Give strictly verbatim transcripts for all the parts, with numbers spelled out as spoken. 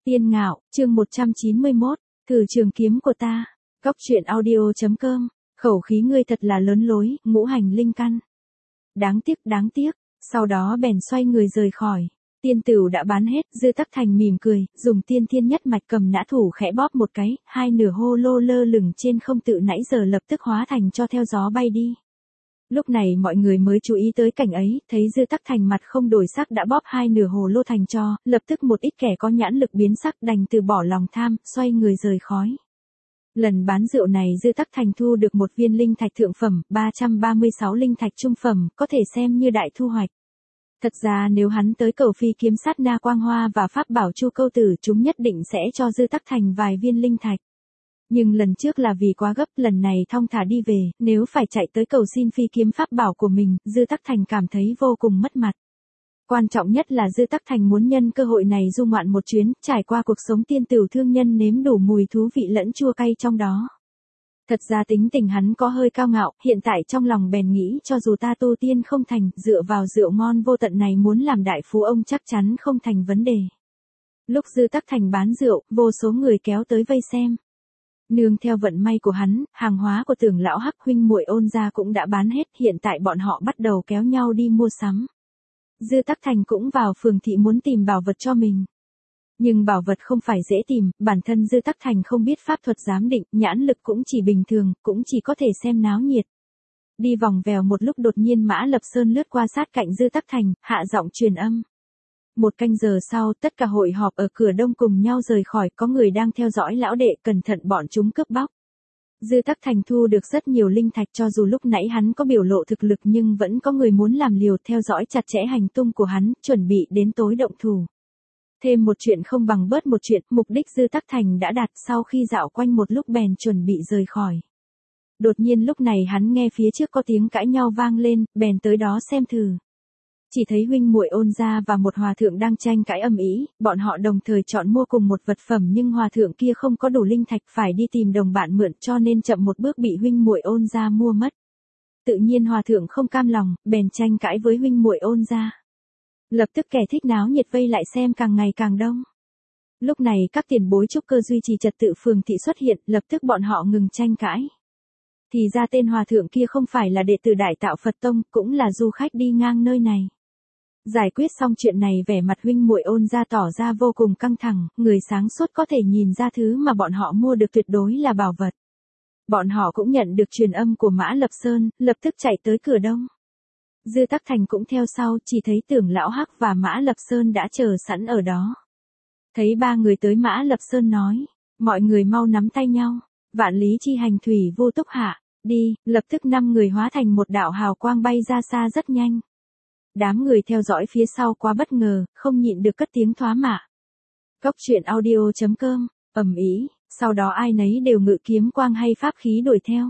Tiên Ngạo, chương một trăm chín mươi mốt, Thử trường kiếm của ta. Cóc truyện audio.com, khẩu khí ngươi thật là lớn lối, ngũ hành linh căn. Đáng tiếc, đáng tiếc, sau đó bèn xoay người rời khỏi. Tiên tửu đã bán hết, Dư Tắc Thành mỉm cười, dùng tiên thiên nhất mạch cầm nã thủ khẽ bóp một cái, hai nửa hô lô lơ lửng trên không tự nãy giờ lập tức hóa thành cho theo gió bay đi. Lúc này mọi người mới chú ý tới cảnh ấy, thấy Dư Tắc Thành mặt không đổi sắc đã bóp hai nửa hồ lô thành cho, lập tức một ít kẻ có nhãn lực biến sắc đành từ bỏ lòng tham, xoay người rời khói. Lần bán rượu này Dư Tắc Thành thu được một viên linh thạch thượng phẩm, ba trăm ba mươi sáu linh thạch trung phẩm, có thể xem như đại thu hoạch. Thật ra nếu hắn tới cầu phi kiếm sát na quang hoa và pháp bảo chu câu tử chúng nhất định sẽ cho Dư Tắc Thành vài viên linh thạch. Nhưng lần trước là vì quá gấp, lần này thong thả đi về, nếu phải chạy tới cầu xin phi kiếm pháp bảo của mình, Dư Tắc Thành cảm thấy vô cùng mất mặt. Quan trọng nhất là Dư Tắc Thành muốn nhân cơ hội này du ngoạn một chuyến, trải qua cuộc sống tiên tửu thương nhân nếm đủ mùi thú vị lẫn chua cay trong đó. Thật ra tính tình hắn có hơi cao ngạo, hiện tại trong lòng bèn nghĩ cho dù ta tu tiên không thành, dựa vào rượu ngon vô tận này muốn làm đại phú ông chắc chắn không thành vấn đề. Lúc Dư Tắc Thành bán rượu, vô số người kéo tới vây xem. Nương theo vận may của hắn, hàng hóa của Tưởng lão Hắc huynh muội Ôn gia cũng đã bán hết, hiện tại bọn họ bắt đầu kéo nhau đi mua sắm. Dư Tắc Thành cũng vào phường thị muốn tìm bảo vật cho mình. Nhưng bảo vật không phải dễ tìm, bản thân Dư Tắc Thành không biết pháp thuật giám định, nhãn lực cũng chỉ bình thường, cũng chỉ có thể xem náo nhiệt. Đi vòng vèo một lúc đột nhiên Mã Lập Sơn lướt qua sát cạnh Dư Tắc Thành, hạ giọng truyền âm. Một canh giờ sau, tất cả hội họp ở cửa đông cùng nhau rời khỏi, có người đang theo dõi lão đệ, cẩn thận bọn chúng cướp bóc. Dư Tắc Thành thu được rất nhiều linh thạch, cho dù lúc nãy hắn có biểu lộ thực lực nhưng vẫn có người muốn làm liều, theo dõi chặt chẽ hành tung của hắn, chuẩn bị đến tối động thủ. Thêm một chuyện không bằng bớt một chuyện, mục đích Dư Tắc Thành đã đạt, sau khi dạo quanh một lúc bèn chuẩn bị rời khỏi. Đột nhiên lúc này hắn nghe phía trước có tiếng cãi nhau vang lên, bèn tới đó xem thử. Chỉ thấy huynh muội Ôn gia và một hòa thượng đang tranh cãi âm ĩ, bọn họ đồng thời chọn mua cùng một vật phẩm nhưng hòa thượng kia không có đủ linh thạch phải đi tìm đồng bạn mượn cho nên chậm một bước bị huynh muội Ôn gia mua mất. Tự nhiên hòa thượng không cam lòng, bèn tranh cãi với huynh muội Ôn gia. Lập tức kẻ thích náo nhiệt vây lại xem càng ngày càng đông. Lúc này các tiền bối trúc cơ duy trì trật tự phường thị xuất hiện, lập tức bọn họ ngừng tranh cãi. Thì ra tên hòa thượng kia không phải là đệ tử Đại Tạo Phật Tông, cũng là du khách đi ngang nơi này. Giải quyết xong chuyện này vẻ mặt huynh muội Ôn gia tỏ ra vô cùng căng thẳng, người sáng suốt có thể nhìn ra thứ mà bọn họ mua được tuyệt đối là bảo vật. Bọn họ cũng nhận được truyền âm của Mã Lập Sơn, lập tức chạy tới cửa đông. Dư Tắc Thành cũng theo sau, chỉ thấy Tưởng lão Hắc và Mã Lập Sơn đã chờ sẵn ở đó. Thấy ba người tới Mã Lập Sơn nói, mọi người mau nắm tay nhau, vạn lý chi hành thủy vô túc hạ, đi, lập tức năm người hóa thành một đạo hào quang bay ra xa rất nhanh. Đám người theo dõi phía sau quá bất ngờ, không nhịn được cất tiếng thoá mạ. Cóc truyện audio.com, ầm ĩ, sau đó ai nấy đều ngự kiếm quang hay pháp khí đuổi theo.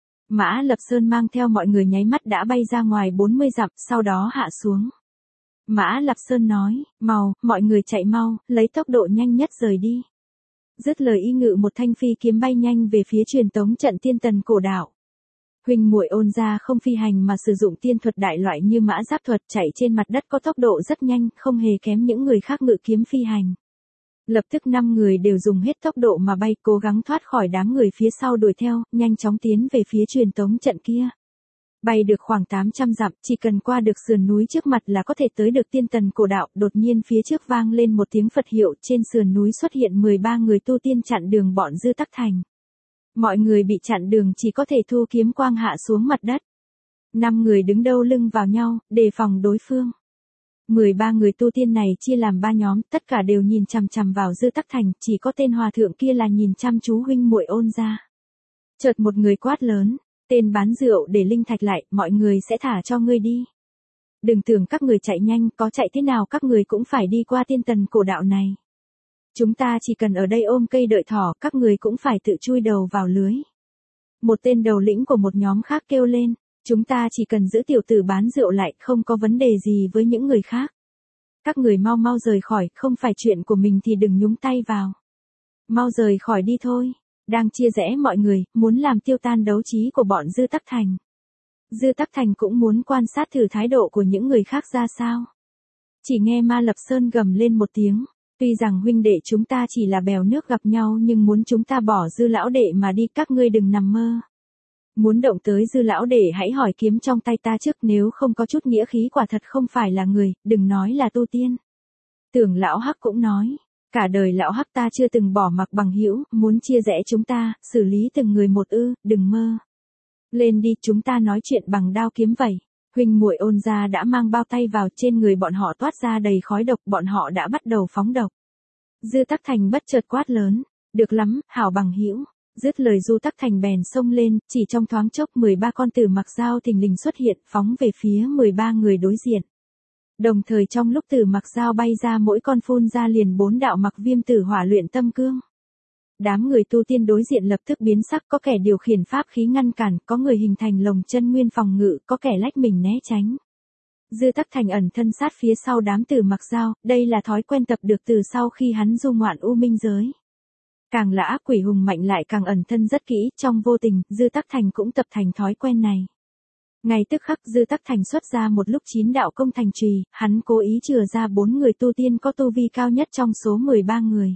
Mã Lập Sơn mang theo mọi người nháy mắt đã bay ra ngoài bốn mươi dặm, sau đó hạ xuống. Mã Lập Sơn nói, mau, mọi người chạy mau, lấy tốc độ nhanh nhất rời đi. Dứt lời y ngự một thanh phi kiếm bay nhanh về phía truyền tống trận tiên tần cổ đạo. Huynh muội Ôn gia không phi hành mà sử dụng tiên thuật đại loại như mã giáp thuật, chạy trên mặt đất có tốc độ rất nhanh, không hề kém những người khác ngự kiếm phi hành. Lập tức năm người đều dùng hết tốc độ mà bay, cố gắng thoát khỏi đám người phía sau đuổi theo, nhanh chóng tiến về phía truyền tống trận kia. Bay được khoảng tám trăm dặm, chỉ cần qua được sườn núi trước mặt là có thể tới được tiên tần cổ đạo, đột nhiên phía trước vang lên một tiếng Phật hiệu, trên sườn núi xuất hiện mười ba người tu tiên chặn đường bọn Dư Tắc Thành. Mọi người bị chặn đường chỉ có thể thu kiếm quang hạ xuống mặt đất. Năm người đứng đâu lưng vào nhau, đề phòng đối phương. mười ba người tu tiên này chia làm ba nhóm, tất cả đều nhìn chằm chằm vào Dư Tắc Thành, chỉ có tên hòa thượng kia là nhìn chăm chú huynh muội Ôn gia. Chợt một người quát lớn, tên bán rượu để linh thạch lại, mọi người sẽ thả cho ngươi đi. Đừng tưởng các người chạy nhanh, có chạy thế nào các người cũng phải đi qua tiên tần cổ đạo này. Chúng ta chỉ cần ở đây ôm cây đợi thỏ, các người cũng phải tự chui đầu vào lưới. Một tên đầu lĩnh của một nhóm khác kêu lên, chúng ta chỉ cần giữ tiểu tử bán rượu lại, không có vấn đề gì với những người khác. Các người mau mau rời khỏi, không phải chuyện của mình thì đừng nhúng tay vào. Mau rời khỏi đi thôi. Đang chia rẽ mọi người, muốn làm tiêu tan đấu trí của bọn Dư Tắc Thành. Dư Tắc Thành cũng muốn quan sát thử thái độ của những người khác ra sao. Chỉ nghe Ma Lập Sơn gầm lên một tiếng, Tuy rằng huynh đệ chúng ta chỉ là bèo nước gặp nhau nhưng muốn chúng ta bỏ Dư lão đệ mà đi các ngươi đừng nằm mơ. Muốn động tới Dư lão đệ hãy hỏi kiếm trong tay ta trước, nếu không có chút nghĩa khí quả thật không phải là người, đừng nói là tu tiên. Tưởng lão Hắc cũng nói, cả đời lão Hắc ta chưa từng bỏ mặc bằng hữu, muốn chia rẽ chúng ta, xử lý từng người một ư, đừng mơ. Lên đi, chúng ta nói chuyện bằng đao kiếm vậy. Huynh muội Ôn gia đã mang bao tay vào, trên người bọn họ toát ra đầy khói độc, bọn họ đã bắt đầu phóng độc. Dư Tắc Thành bất chợt quát lớn, được lắm, hảo bằng hữu. Dứt lời Du Tắc Thành bèn xông lên, chỉ trong thoáng chốc mười ba con tử mặc dao thình lình xuất hiện, phóng về phía mười ba người đối diện. Đồng thời trong lúc tử mặc dao bay ra mỗi con phun ra liền bốn đạo mặc viêm tử hỏa luyện tâm cương. Đám người tu tiên đối diện lập tức biến sắc, có kẻ điều khiển pháp khí ngăn cản, có người hình thành lồng chân nguyên phòng ngự, có kẻ lách mình né tránh. Dư Tắc Thành ẩn thân sát phía sau đám tử mặc dao, đây là thói quen tập được từ sau khi hắn du ngoạn u minh giới. Càng là ác quỷ hùng mạnh lại càng ẩn thân rất kỹ, trong vô tình, Dư Tắc Thành cũng tập thành thói quen này. Ngay tức khắc Dư Tắc Thành xuất ra một lúc chín đạo công thành chùy, hắn cố ý chừa ra bốn người tu tiên có tu vi cao nhất trong số mười ba người.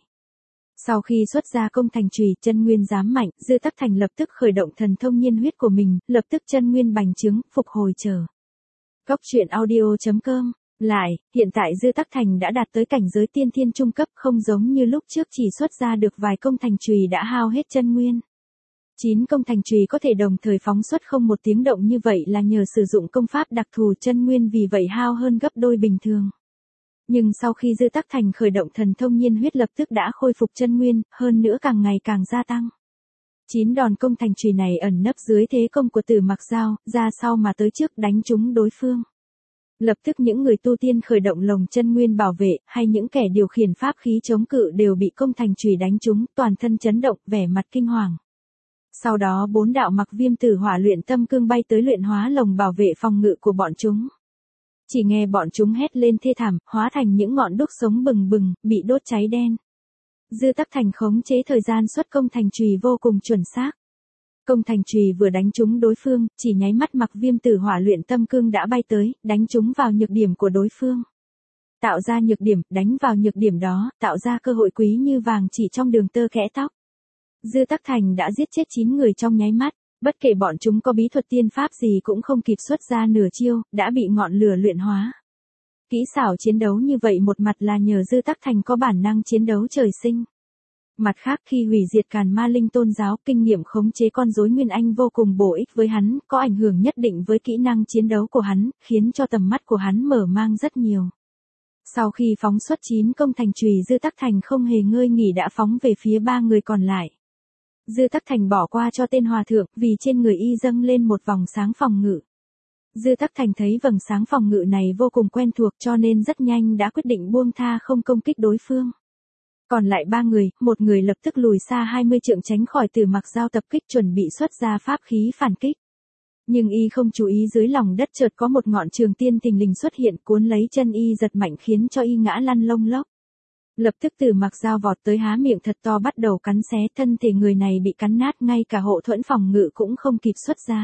Sau khi xuất ra công thành chùy, chân nguyên giám mạnh, Dư Tắc Thành lập tức khởi động thần thông nhiên huyết của mình, lập tức chân nguyên bành trướng, phục hồi trở. Cốc truyện audio chấm com. Lại, hiện tại Dư Tắc Thành đã đạt tới cảnh giới tiên thiên trung cấp, không giống như lúc trước chỉ xuất ra được vài công thành chùy đã hao hết chân nguyên. Chín công thành chùy có thể đồng thời phóng xuất không một tiếng động như vậy là nhờ sử dụng công pháp đặc thù, chân nguyên vì vậy hao hơn gấp đôi bình thường. Nhưng sau khi Dư Tắc Thành khởi động thần thông nhiên huyết lập tức đã khôi phục chân nguyên, hơn nữa càng ngày càng gia tăng. Chín đòn công thành chùy này ẩn nấp dưới thế công của Tử Mặc Dao, ra sau mà tới trước đánh trúng đối phương. Lập tức những người tu tiên khởi động lồng chân nguyên bảo vệ, hay những kẻ điều khiển pháp khí chống cự đều bị công thành chùy đánh trúng, toàn thân chấn động, vẻ mặt kinh hoàng. Sau đó bốn đạo mặc viêm tử hỏa luyện tâm cương bay tới luyện hóa lồng bảo vệ phòng ngự của bọn chúng. Chỉ nghe bọn chúng hét lên thê thảm, hóa thành những ngọn đuốc sống bừng bừng, bị đốt cháy đen. Dư Tắc Thành khống chế thời gian xuất công thành chùy vô cùng chuẩn xác. Công thành chùy vừa đánh trúng đối phương, chỉ nháy mắt mặc viêm tử hỏa luyện tâm cương đã bay tới, đánh trúng vào nhược điểm của đối phương. Tạo ra nhược điểm, đánh vào nhược điểm đó, tạo ra cơ hội quý như vàng chỉ trong đường tơ kẽ tóc. Dư Tắc Thành đã giết chết chín người trong nháy mắt, bất kể bọn chúng có bí thuật tiên pháp gì cũng không kịp xuất ra nửa chiêu, đã bị ngọn lửa luyện hóa. Kỹ xảo chiến đấu như vậy một mặt là nhờ Dư Tắc Thành có bản năng chiến đấu trời sinh. Mặt khác khi hủy diệt Càn Ma Linh tôn giáo, kinh nghiệm khống chế con rối Nguyên Anh vô cùng bổ ích với hắn, có ảnh hưởng nhất định với kỹ năng chiến đấu của hắn, khiến cho tầm mắt của hắn mở mang rất nhiều. Sau khi phóng xuất chín công thành chùy, Dư Tắc Thành không hề ngơi nghỉ đã phóng về phía ba người còn lại. Dư Tắc Thành bỏ qua cho tên hòa thượng, vì trên người y dâng lên một vòng sáng phòng ngự. Dư Tắc Thành thấy vầng sáng phòng ngự này vô cùng quen thuộc cho nên rất nhanh đã quyết định buông tha không công kích đối phương. Còn lại ba người, một người lập tức lùi xa hai mươi trượng tránh khỏi Tử Mặc Dao tập kích chuẩn bị xuất ra pháp khí phản kích. Nhưng y không chú ý dưới lòng đất chợt có một ngọn trường tiên thình lình xuất hiện cuốn lấy chân y giật mạnh khiến cho y ngã lăn lông lốc. Lập tức Tử Mặc Dao vọt tới há miệng thật to bắt đầu cắn xé, thân thể người này bị cắn nát, ngay cả hộ thuẫn phòng ngự cũng không kịp xuất ra.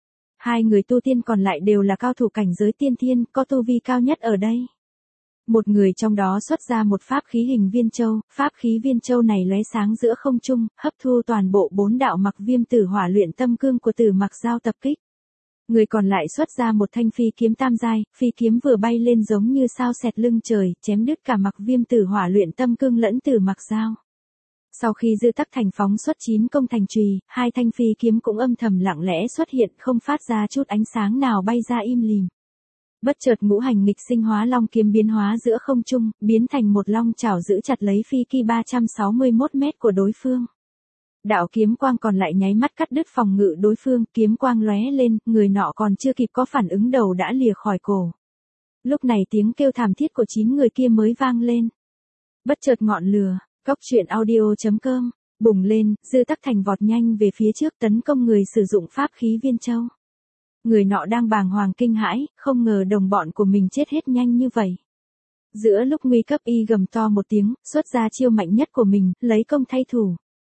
Hai người tu tiên còn lại đều là cao thủ cảnh giới tiên thiên, có tu vi cao nhất ở đây. Một người trong đó xuất ra một pháp khí hình viên châu, pháp khí viên châu này lóe sáng giữa không trung, hấp thu toàn bộ bốn đạo mặc viêm tử hỏa luyện tâm cương của Tử Mặc Dao tập kích. Người còn lại xuất ra một thanh phi kiếm tam giai, phi kiếm vừa bay lên giống như sao xẹt lưng trời, chém đứt cả mặc viêm tử hỏa luyện tâm cương lẫn Tử Mặc Dao. Sau khi Dư Tắc Thành phóng xuất chín công thành chùy, hai thanh phi kiếm cũng âm thầm lặng lẽ xuất hiện, không phát ra chút ánh sáng nào, bay ra im lìm. Bất chợt ngũ hành nghịch sinh hóa long kiếm biến hóa giữa không trung, biến thành một long chảo giữ chặt lấy phi kỳ ba trăm sáu mươi mốt mét của đối phương. Đạo kiếm quang còn lại nháy mắt cắt đứt phòng ngự đối phương, kiếm quang lóe lên, người nọ còn chưa kịp có phản ứng đầu đã lìa khỏi cổ. Lúc này tiếng kêu thảm thiết của chín người kia mới vang lên. Bất chợt ngọn lửa, cốc truyện audio chấm com, bùng lên, Dư Tắc Thành vọt nhanh về phía trước tấn công người sử dụng pháp khí viên châu. Người nọ đang bàng hoàng kinh hãi, không ngờ đồng bọn của mình chết hết nhanh như vậy. Giữa lúc nguy cấp y gầm to một tiếng, xuất ra chiêu mạnh nhất của mình, lấy công thay thủ.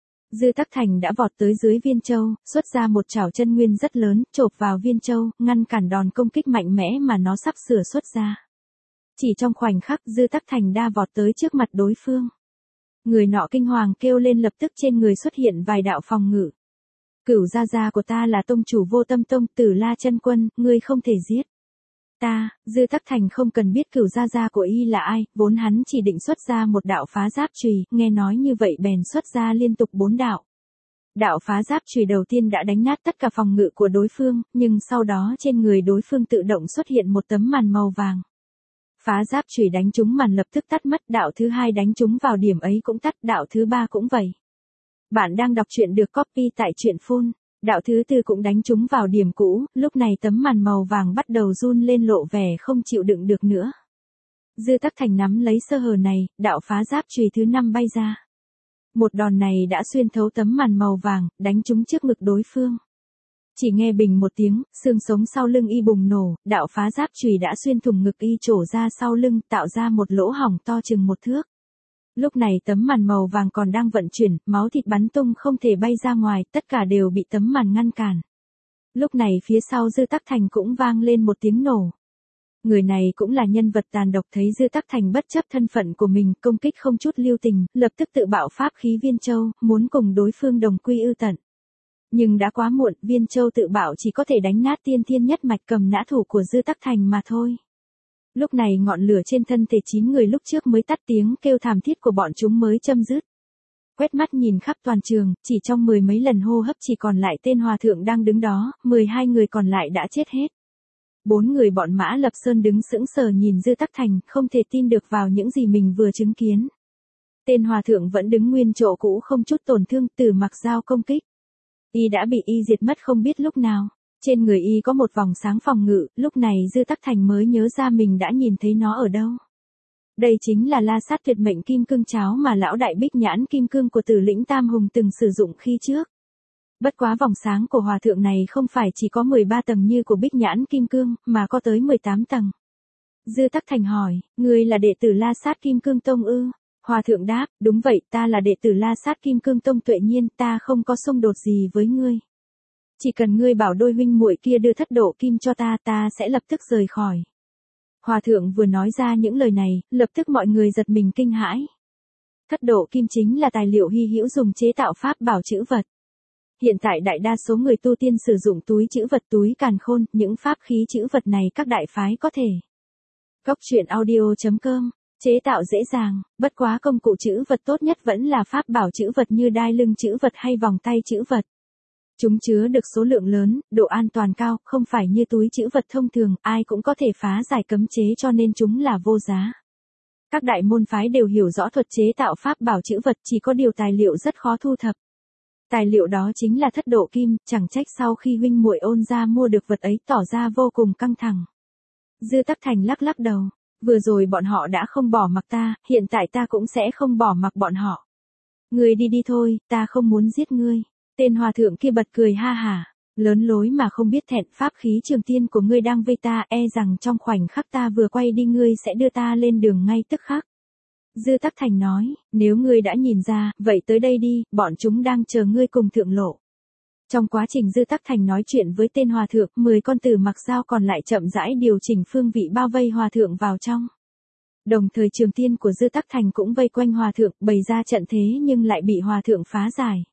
Dư Tắc Thành đã vọt tới dưới viên châu, xuất ra một chảo chân nguyên rất lớn, chộp vào viên châu, ngăn cản đòn công kích mạnh mẽ mà nó sắp sửa xuất ra. Chỉ trong khoảnh khắc Dư Tắc Thành đa vọt tới trước mặt đối phương. Người nọ kinh hoàng kêu lên, lập tức trên người xuất hiện vài đạo phòng ngự. Cửu gia gia của ta là tông chủ Vô Tâm Tông Tử La Chân Quân, ngươi không thể giết. Ta, Dư Tắc Thành không cần biết cửu gia gia của y là ai, vốn hắn chỉ định xuất ra một đạo phá giáp chùy, nghe nói như vậy bèn xuất ra liên tục bốn đạo. Đạo phá giáp chùy đầu tiên đã đánh nát tất cả phòng ngự của đối phương, nhưng sau đó trên người đối phương tự động xuất hiện một tấm màn màu vàng. Phá giáp chùy đánh trúng màn lập tức tắt mất, đạo thứ hai đánh trúng vào điểm ấy cũng tắt, đạo thứ ba cũng vậy. Bạn đang đọc truyện được copy tại truyện phun. Đạo thứ tư cũng đánh trúng vào điểm cũ, lúc này tấm màn màu vàng bắt đầu run lên lộ vẻ không chịu đựng được nữa. Dư Tắc Thành nắm lấy sơ hở này, đạo phá giáp chùy thứ năm bay ra. Một đòn này đã xuyên thấu tấm màn màu vàng, đánh trúng trước ngực đối phương. Chỉ nghe bình một tiếng, xương sống sau lưng y bùng nổ, đạo phá giáp chùy đã xuyên thủng ngực y trổ ra sau lưng, tạo ra một lỗ hổng to chừng một thước. Lúc này tấm màn màu vàng còn đang vận chuyển, máu thịt bắn tung không thể bay ra ngoài, tất cả đều bị tấm màn ngăn cản. Lúc này phía sau Dư Tắc Thành cũng vang lên một tiếng nổ. Người này cũng là nhân vật tàn độc, thấy Dư Tắc Thành bất chấp thân phận của mình, công kích không chút lưu tình, lập tức tự bạo pháp khí Viên Châu, muốn cùng đối phương đồng quy ư tận. Nhưng đã quá muộn, Viên Châu tự bạo chỉ có thể đánh nát tiên thiên nhất mạch cầm nã thủ của Dư Tắc Thành mà thôi. Lúc này ngọn lửa trên thân thể chín người lúc trước mới tắt, tiếng kêu thảm thiết của bọn chúng mới châm dứt. Quét mắt nhìn khắp toàn trường, chỉ trong mười mấy lần hô hấp chỉ còn lại tên hòa thượng đang đứng đó, mười hai người còn lại đã chết hết. Bốn người bọn Mã Lập Sơn đứng sững sờ nhìn Dư Tắc Thành, không thể tin được vào những gì mình vừa chứng kiến. Tên hòa thượng vẫn đứng nguyên chỗ cũ không chút tổn thương, từ mặc dao công kích. Y đã bị y diệt mất không biết lúc nào. Trên người y có một vòng sáng phòng ngự, lúc này Dư Tắc Thành mới nhớ ra mình đã nhìn thấy nó ở đâu. Đây chính là la sát tuyệt mệnh kim cương cháo mà lão đại bích nhãn kim cương của Tử Lĩnh Tam Hùng từng sử dụng khi trước. Bất quá vòng sáng của hòa thượng này không phải chỉ có mười ba tầng như của bích nhãn kim cương, mà có tới mười tám tầng. Dư Tắc Thành hỏi, ngươi là đệ tử La Sát Kim Cương Tông ư? Hòa thượng đáp, đúng vậy, ta là đệ tử La Sát Kim Cương Tông Tuệ Nhiên, ta không có xung đột gì với ngươi. Chỉ cần ngươi bảo đôi huynh muội kia đưa thất độ kim cho ta, ta sẽ lập tức rời khỏi. Hòa thượng vừa nói ra những lời này, lập tức mọi người giật mình kinh hãi. Thất độ kim chính là tài liệu hy hữu dùng chế tạo pháp bảo chữ vật. Hiện tại đại đa số người tu tiên sử dụng túi chữ vật, túi càn khôn, những pháp khí chữ vật này các đại phái có thể. Góc truyện audio chấm com, chế tạo dễ dàng, bất quá công cụ chữ vật tốt nhất vẫn là pháp bảo chữ vật như đai lưng chữ vật hay vòng tay chữ vật. Chúng chứa được số lượng lớn, độ an toàn cao, không phải như túi trữ vật thông thường, ai cũng có thể phá giải cấm chế cho nên chúng là vô giá. Các đại môn phái đều hiểu rõ thuật chế tạo pháp bảo trữ vật, chỉ có điều tài liệu rất khó thu thập. Tài liệu đó chính là thất độ kim, chẳng trách sau khi huynh muội Ôn gia mua được vật ấy tỏ ra vô cùng căng thẳng. Dư Tắc Thành lắc lắc đầu, vừa rồi bọn họ đã không bỏ mặc ta, hiện tại ta cũng sẽ không bỏ mặc bọn họ. Ngươi đi đi thôi, ta không muốn giết ngươi. Tên hòa thượng kia bật cười ha hả, lớn lối mà không biết thẹn, pháp khí trường tiên của ngươi đang vây ta, e rằng trong khoảnh khắc ta vừa quay đi ngươi sẽ đưa ta lên đường ngay tức khắc. Dư Tắc Thành nói, nếu ngươi đã nhìn ra, vậy tới đây đi, bọn chúng đang chờ ngươi cùng thượng lộ. Trong quá trình Dư Tắc Thành nói chuyện với tên hòa thượng, mười con tử mặc dao còn lại chậm rãi điều chỉnh phương vị bao vây hòa thượng vào trong. Đồng thời trường tiên của Dư Tắc Thành cũng vây quanh hòa thượng, bày ra trận thế nhưng lại bị hòa thượng phá giải.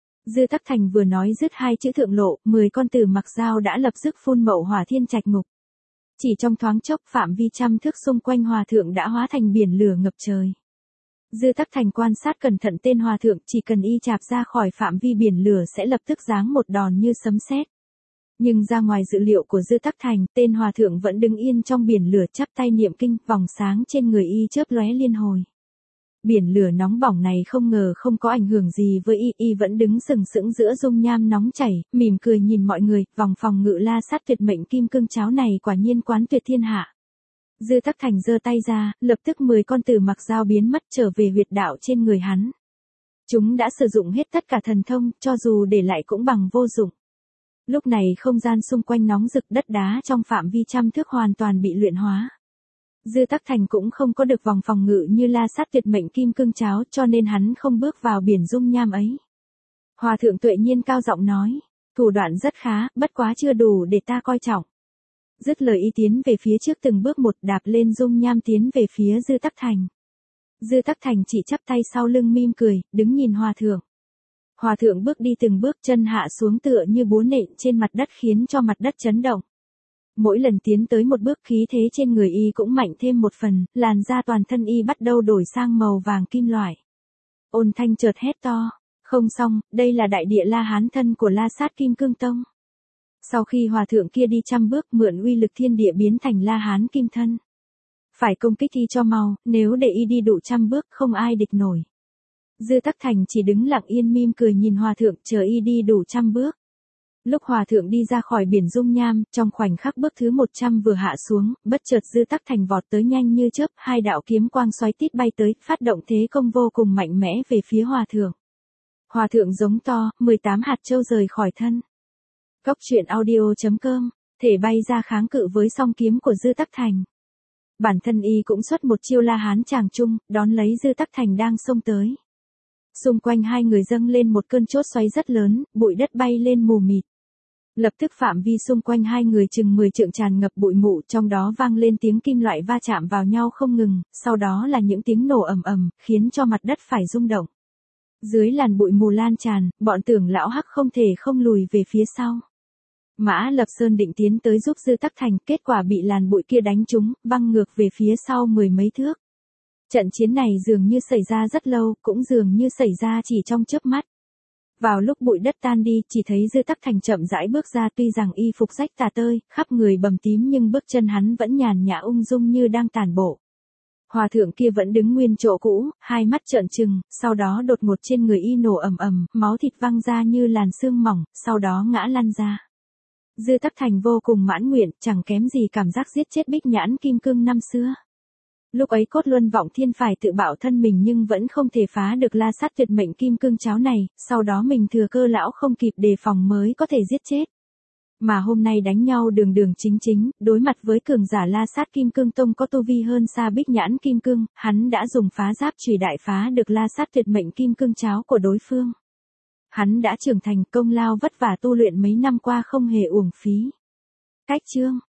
Dư Tắc Thành vừa nói dứt hai chữ thượng lộ, mười con tử mặc dao đã lập tức phun mậu hỏa thiên trạch ngục. Chỉ trong thoáng chốc phạm vi trăm thước xung quanh hòa thượng đã hóa thành biển lửa ngập trời. Dư Tắc Thành quan sát cẩn thận tên hòa thượng, chỉ cần y chạp ra khỏi phạm vi biển lửa sẽ lập tức giáng một đòn như sấm sét. Nhưng ra ngoài dự liệu của Dư Tắc Thành, tên hòa thượng vẫn đứng yên trong biển lửa chắp tay niệm kinh, vòng sáng trên người y chớp lóe liên hồi. Biển lửa nóng bỏng này không ngờ không có ảnh hưởng gì với y, y vẫn đứng sừng sững giữa dung nham nóng chảy, mỉm cười nhìn mọi người, vòng phòng ngự la sát tuyệt mệnh kim cương cháo này quả nhiên quán tuyệt thiên hạ. Dư Tắc Thành giơ tay ra, lập tức mười con tử mặc dao biến mất trở về huyệt đạo trên người hắn. Chúng đã sử dụng hết tất cả thần thông, cho dù để lại cũng bằng vô dụng. Lúc này không gian xung quanh nóng rực, đất đá trong phạm vi trăm thước hoàn toàn bị luyện hóa. Dư Tắc Thành cũng không có được vòng phòng ngự như la sát tuyệt mệnh kim cương cháo, cho nên hắn không bước vào biển dung nham ấy. Hòa thượng Tuệ Nhiên cao giọng nói, thủ đoạn rất khá, bất quá chưa đủ để ta coi trọng. Dứt lời y tiến về phía trước từng bước một, đạp lên dung nham tiến về phía Dư Tắc Thành. Dư Tắc Thành chỉ chắp tay sau lưng mỉm cười, đứng nhìn hòa thượng. Hòa thượng bước đi từng bước, chân hạ xuống tựa như búa nện trên mặt đất khiến cho mặt đất chấn động. Mỗi lần tiến tới một bước, khí thế trên người y cũng mạnh thêm một phần, làn da toàn thân y bắt đầu đổi sang màu vàng kim loại. Ôn Thanh chợt hét to, không xong, đây là đại địa La Hán thân của La Sát Kim Cương Tông. Sau khi hòa thượng kia đi trăm bước, mượn uy lực thiên địa biến thành La Hán Kim Thân. Phải công kích y cho mau, nếu để y đi đủ trăm bước không ai địch nổi. Dư Tắc Thành chỉ đứng lặng yên mỉm cười nhìn hòa thượng, chờ y đi đủ trăm bước. Lúc hòa thượng đi ra khỏi biển dung nham, trong khoảnh khắc bước thứ một trăm vừa hạ xuống, bất chợt Dư Tắc Thành vọt tới nhanh như chớp, hai đạo kiếm quang xoáy tít bay tới, phát động thế công vô cùng mạnh mẽ về phía hòa thượng. Hòa thượng giống to, mười tám hạt châu rời khỏi thân. Cốc truyện audio chấm com, thể bay ra kháng cự với song kiếm của Dư Tắc Thành. Bản thân y cũng xuất một chiêu La Hán Tràng Trung, đón lấy Dư Tắc Thành đang xông tới. Xung quanh hai người dâng lên một cơn chốt xoáy rất lớn, bụi đất bay lên mù mịt. Lập tức phạm vi xung quanh hai người chừng mười trượng tràn ngập bụi mù, trong đó vang lên tiếng kim loại va chạm vào nhau không ngừng, sau đó là những tiếng nổ ầm ầm, khiến cho mặt đất phải rung động. Dưới làn bụi mù lan tràn, bọn Tưởng lão Hắc không thể không lùi về phía sau. Mã Lập Sơn định tiến tới giúp Dư Tắc Thành, kết quả bị làn bụi kia đánh trúng, văng ngược về phía sau mười mấy thước. Trận chiến này dường như xảy ra rất lâu, cũng dường như xảy ra chỉ trong chớp mắt. Vào lúc bụi đất tan đi, chỉ thấy Dư Tắc Thành chậm rãi bước ra, tuy rằng y phục rách tả tơi, khắp người bầm tím nhưng bước chân hắn vẫn nhàn nhã ung dung như đang tản bộ. Hòa thượng kia vẫn đứng nguyên chỗ cũ, hai mắt trợn trừng, sau đó đột ngột trên người y nổ ầm ầm, máu thịt văng ra như làn sương mỏng, sau đó ngã lăn ra. Dư Tắc Thành vô cùng mãn nguyện, chẳng kém gì cảm giác giết chết Bích Nhãn Kim Cương năm xưa. Lúc ấy Cốt Luân Vọng Thiên phải tự bạo thân mình nhưng vẫn không thể phá được La Sát tuyệt mệnh Kim Cương cháo này, sau đó mình thừa cơ lão không kịp đề phòng mới có thể giết chết. Mà hôm nay đánh nhau đường đường chính chính, đối mặt với cường giả La Sát Kim Cương Tông có tu vi hơn xa Bích Nhãn Kim Cương, hắn đã dùng phá giáp chùy đại phá được La Sát tuyệt mệnh Kim Cương cháo của đối phương. Hắn đã trưởng thành, công lao vất vả tu luyện mấy năm qua không hề uổng phí. Cách chương